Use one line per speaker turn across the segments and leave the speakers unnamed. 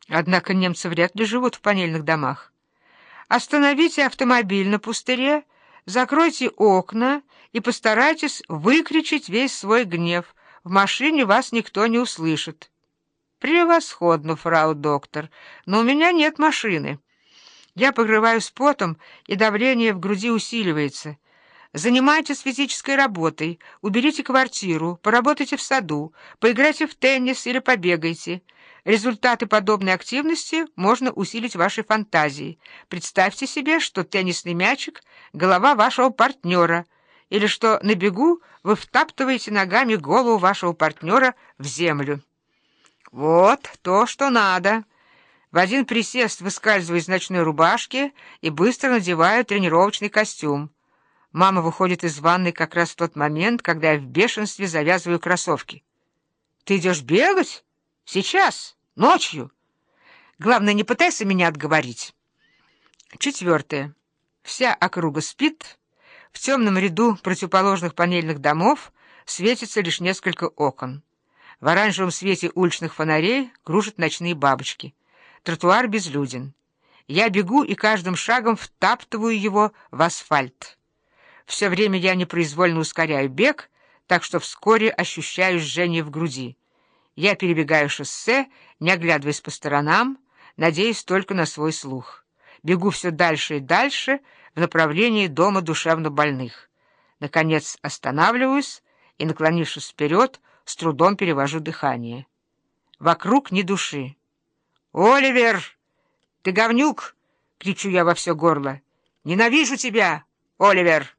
Однако немцы вряд ли живут в панельных домах. Остановите автомобиль на пустыре, закройте окна и постарайтесь выкричить весь свой гнев. В машине вас никто не услышит. Превосходно, фрау доктор, но у меня нет машины. Я покрываюсь потом, и давление в груди усиливается. Занимайтесь физической работой, уберите квартиру, поработайте в саду, поиграйте в теннис или побегайте. Результаты подобной активности можно усилить вашей фантазией. Представьте себе, что теннисный мячик — голова вашего партнера, или что на бегу вы втаптываете ногами голову вашего партнера в землю. Вот то, что надо. В один присест выскальзываю из ночной рубашки и быстро надеваю тренировочный костюм. Мама выходит из ванной как раз в тот момент, когда я в бешенстве завязываю кроссовки. «Ты идешь бегать? Сейчас? Ночью? Главное, не пытайся меня отговорить». 4. Вся округа спит. В темном ряду противоположных панельных домов светится лишь несколько окон. В оранжевом свете уличных фонарей кружат ночные бабочки. Тротуар безлюден. Я бегу и каждым шагом втаптываю его в асфальт. Все время я непроизвольно ускоряю бег, так что вскоре ощущаю жжение в груди. Я перебегаю шоссе, не оглядываясь по сторонам, надеясь только на свой слух. Бегу все дальше и дальше в направлении дома душевнобольных. Наконец останавливаюсь и, наклонившись вперед, с трудом перевожу дыхание. Вокруг ни души. «Оливер! Ты говнюк!» — кричу я во все горло. «Ненавижу тебя, Оливер!»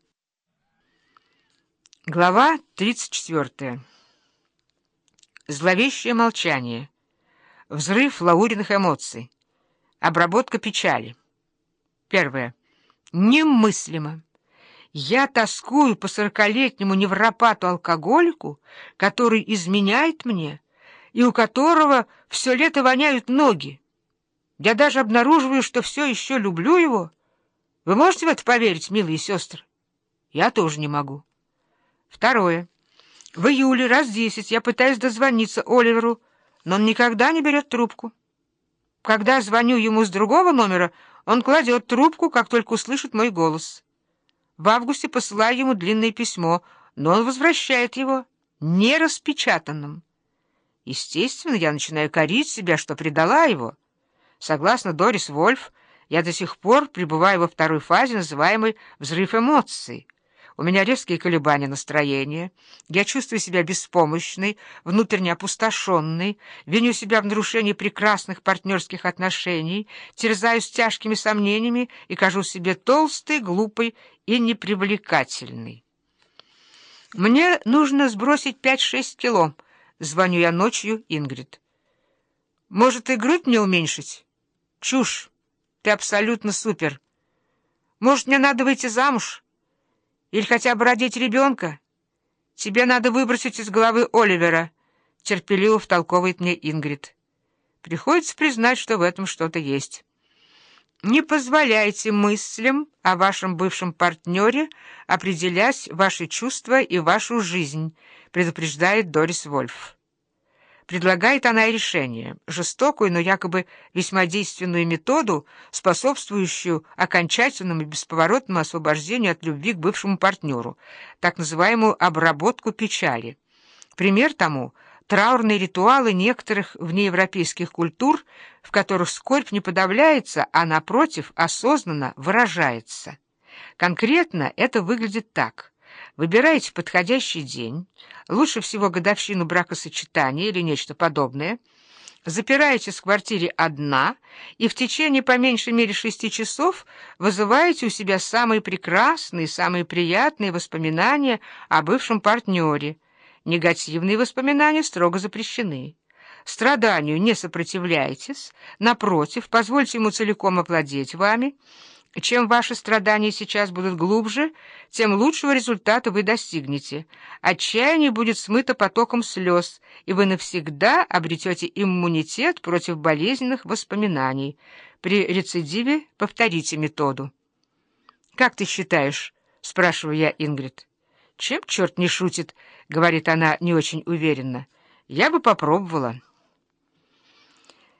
Глава 34. Зловещее молчание. Взрыв лауриных эмоций. Обработка печали. 1. Немыслимо. Я тоскую по 40-летнему невропату-алкоголику, который изменяет мне, и у которого все лето воняют ноги. Я даже обнаруживаю, что все еще люблю его. Вы можете в это поверить, милые сестры? Я тоже не могу. 2. В июле раз 10 я пытаюсь дозвониться Оливеру, но он никогда не берет трубку. Когда звоню ему с другого номера, он кладет трубку, как только услышит мой голос. В августе посылаю ему длинное письмо, но он возвращает его нераспечатанным. Естественно, я начинаю корить себя, что предала его. Согласно Дорис Вольф, я до сих пор пребываю во второй фазе, называемой «взрыв эмоций». У меня резкие колебания настроения, я чувствую себя беспомощной, внутренне опустошенной, виню себя в нарушении прекрасных партнерских отношений, терзаюсь тяжкими сомнениями и кажусь себе толстой, глупой и непривлекательной. «Мне нужно сбросить 5-6 кило», — звоню я ночью Ингрид. «Может, и грудь мне уменьшить?» «Чушь! Ты абсолютно супер! Может, мне надо выйти замуж? Или хотя бы родить ребенка? Тебе надо выбросить из головы Оливера», — терпеливо втолковывает мне Ингрид. Приходится признать, что в этом что-то есть. «Не позволяйте мыслям о вашем бывшем партнере определять ваши чувства и вашу жизнь», — предупреждает Дорис Вольф. Предлагает она и решение, жестокую, но якобы весьма действенную методу, способствующую окончательному и бесповоротному освобождению от любви к бывшему партнеру, так называемую обработку печали. Пример тому — траурные ритуалы некоторых внеевропейских культур, в которых скорбь не подавляется, а, напротив, осознанно выражается. Конкретно это выглядит так. Выбираете подходящий день, лучше всего годовщину бракосочетания или нечто подобное, запираетесь в квартире одна и в течение по меньшей мере 6 часов вызываете у себя самые прекрасные, самые приятные воспоминания о бывшем партнере. Негативные воспоминания строго запрещены. Страданию не сопротивляйтесь, напротив, позвольте ему целиком овладеть вами. Чем ваши страдания сейчас будут глубже, тем лучшего результата вы достигнете. Отчаяние будет смыто потоком слез, и вы навсегда обретете иммунитет против болезненных воспоминаний. При рецидиве повторите методу. «Как ты считаешь?» — спрашиваю я Ингрид. «Чем черт не шутит?» — говорит она не очень уверенно. «Я бы попробовала».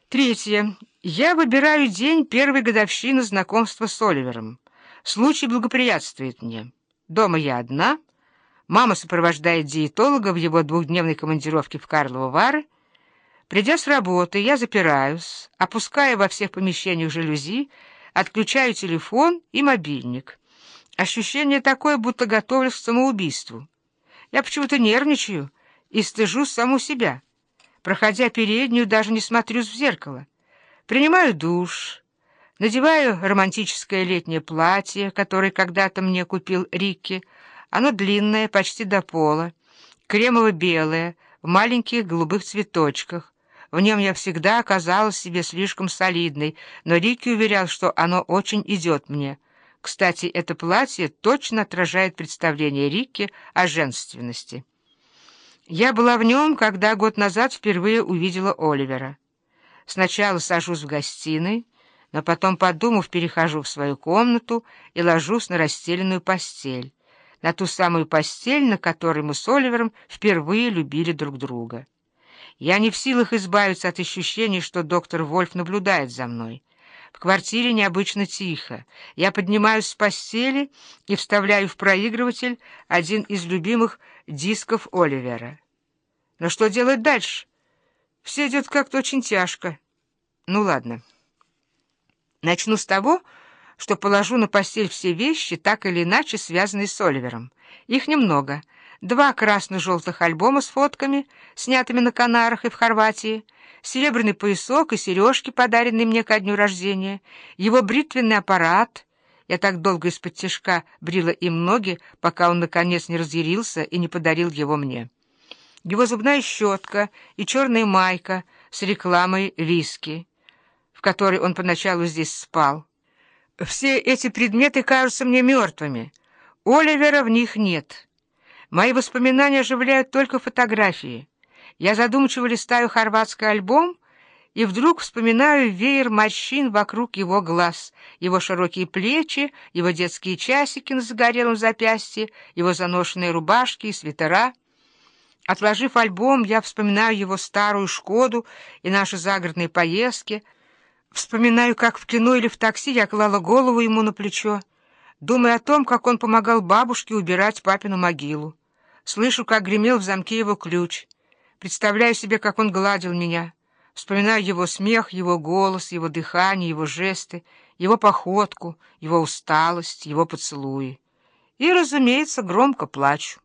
Третье. Я выбираю день первой годовщины знакомства с Оливером. Случай благоприятствует мне. Дома я одна. Мама сопровождает диетолога в его двухдневной командировке в Карловы Вары. Придя с работы, я запираюсь, опускаю во всех помещениях жалюзи, отключаю телефон и мобильник. Ощущение такое, будто готовлюсь к самоубийству. Я почему-то нервничаю и стыжусь саму себя. Проходя переднюю, даже не смотрюсь в зеркало. Принимаю душ, надеваю романтическое летнее платье, которое когда-то мне купил Рикки. Оно длинное, почти до пола, кремово-белое, в маленьких голубых цветочках. В нем я всегда оказалась себе слишком солидной, но Рикки уверял, что оно очень идет мне. Кстати, это платье точно отражает представление Рикки о женственности. Я была в нем, когда год назад впервые увидела Оливера. Сначала сажусь в гостиной, но потом, подумав, перехожу в свою комнату и ложусь на расстеленную постель, на ту самую постель, на которой мы с Оливером впервые любили друг друга. Я не в силах избавиться от ощущения, что доктор Вольф наблюдает за мной. В квартире необычно тихо. Я поднимаюсь с постели и вставляю в проигрыватель один из любимых дисков Оливера. Но что делать дальше? Все идет как-то очень тяжко. Ну ладно. Начну с того, что положу на постель все вещи, так или иначе связанные с Оливером. Их немного. 2 красно-желтых альбома с фотками, снятыми на Канарах и в Хорватии, серебряный поясок и сережки, подаренные мне ко дню рождения, его бритвенный аппарат. Я так долго из-под тишка брила им ноги, пока он, наконец, не разъярился и не подарил его мне. Его зубная щетка и черная майка с рекламой виски, в которой он поначалу здесь спал. Все эти предметы кажутся мне мертвыми. Оливера в них нет. Мои воспоминания оживляют только фотографии. Я задумчиво листаю хорватский альбом и вдруг вспоминаю веер морщин вокруг его глаз, его широкие плечи, его детские часики на загорелом запястье, его заношенные рубашки и свитера. Отложив альбом, я вспоминаю его старую «Шкоду» и наши загородные поездки. Вспоминаю, как в кино или в такси я клала голову ему на плечо, думая о том, как он помогал бабушке убирать папину могилу. Слышу, как гремел в замке его ключ. Представляю себе, как он гладил меня. Вспоминаю его смех, его голос, его дыхание, его жесты, его походку, его усталость, его поцелуи. И, разумеется, громко плачу.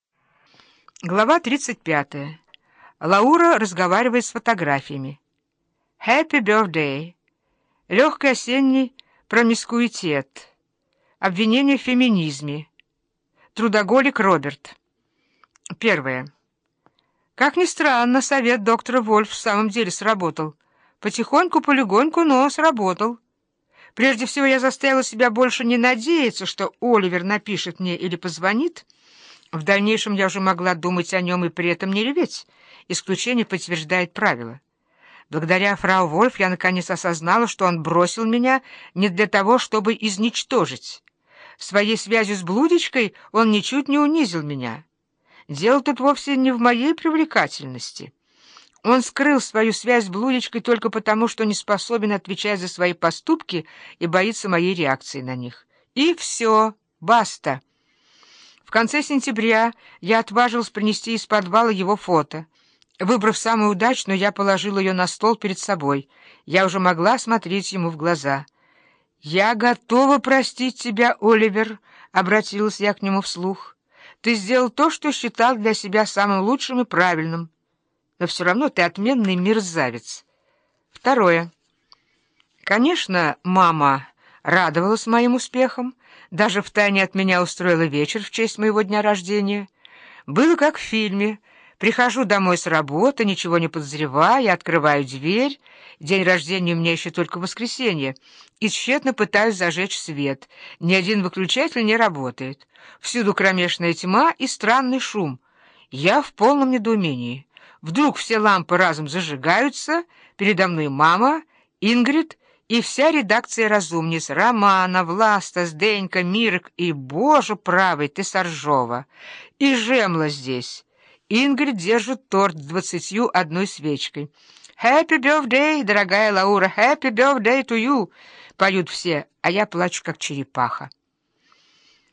Глава 35. Лаура разговаривает с фотографиями. «Happy birthday». Легкий осенний промискуитет. Обвинение в феминизме. Трудоголик Роберт. Первое. Как ни странно, совет доктора Вольф в самом деле сработал. Потихоньку-полегоньку, но сработал. Прежде всего, я заставила себя больше не надеяться, что Оливер напишет мне или позвонит. В дальнейшем я уже могла думать о нем и при этом не реветь. Исключение подтверждает правило. Благодаря фрау Вольф я наконец осознала, что он бросил меня не для того, чтобы изничтожить. Своей связью с блудочкой он ничуть не унизил меня. Дело тут вовсе не в моей привлекательности. Он скрыл свою связь с блудочкой только потому, что не способен отвечать за свои поступки и боится моей реакции на них. И все, баста. В конце сентября я отважилась принести из подвала его фото. Выбрав самую удачную, я положила ее на стол перед собой. Я уже могла смотреть ему в глаза. «Я готова простить тебя, Оливер», — обратилась я к нему вслух. «Ты сделал то, что считал для себя самым лучшим и правильным. Но все равно ты отменный мерзавец». Второе. Конечно, мама радовалась моим успехам, даже втайне от меня устроила вечер в честь моего дня рождения. Было как в фильме. Прихожу домой с работы, ничего не подозревая, открываю дверь. День рождения у меня еще только воскресенье. И тщетно пытаюсь зажечь свет. Ни один выключатель не работает. Всюду кромешная тьма и странный шум. Я в полном недоумении. Вдруг все лампы разом зажигаются. Передо мной мама, Ингрид и вся редакция разумниц. Романа, Власта, Зденька, Мирок и, боже правый, ты Соржова. И Жемла здесь. Ингрид держит торт с 21 свечкой. «Happy birthday, дорогая Лаура! Happy birthday to you!» — поют все, а я плачу, как черепаха.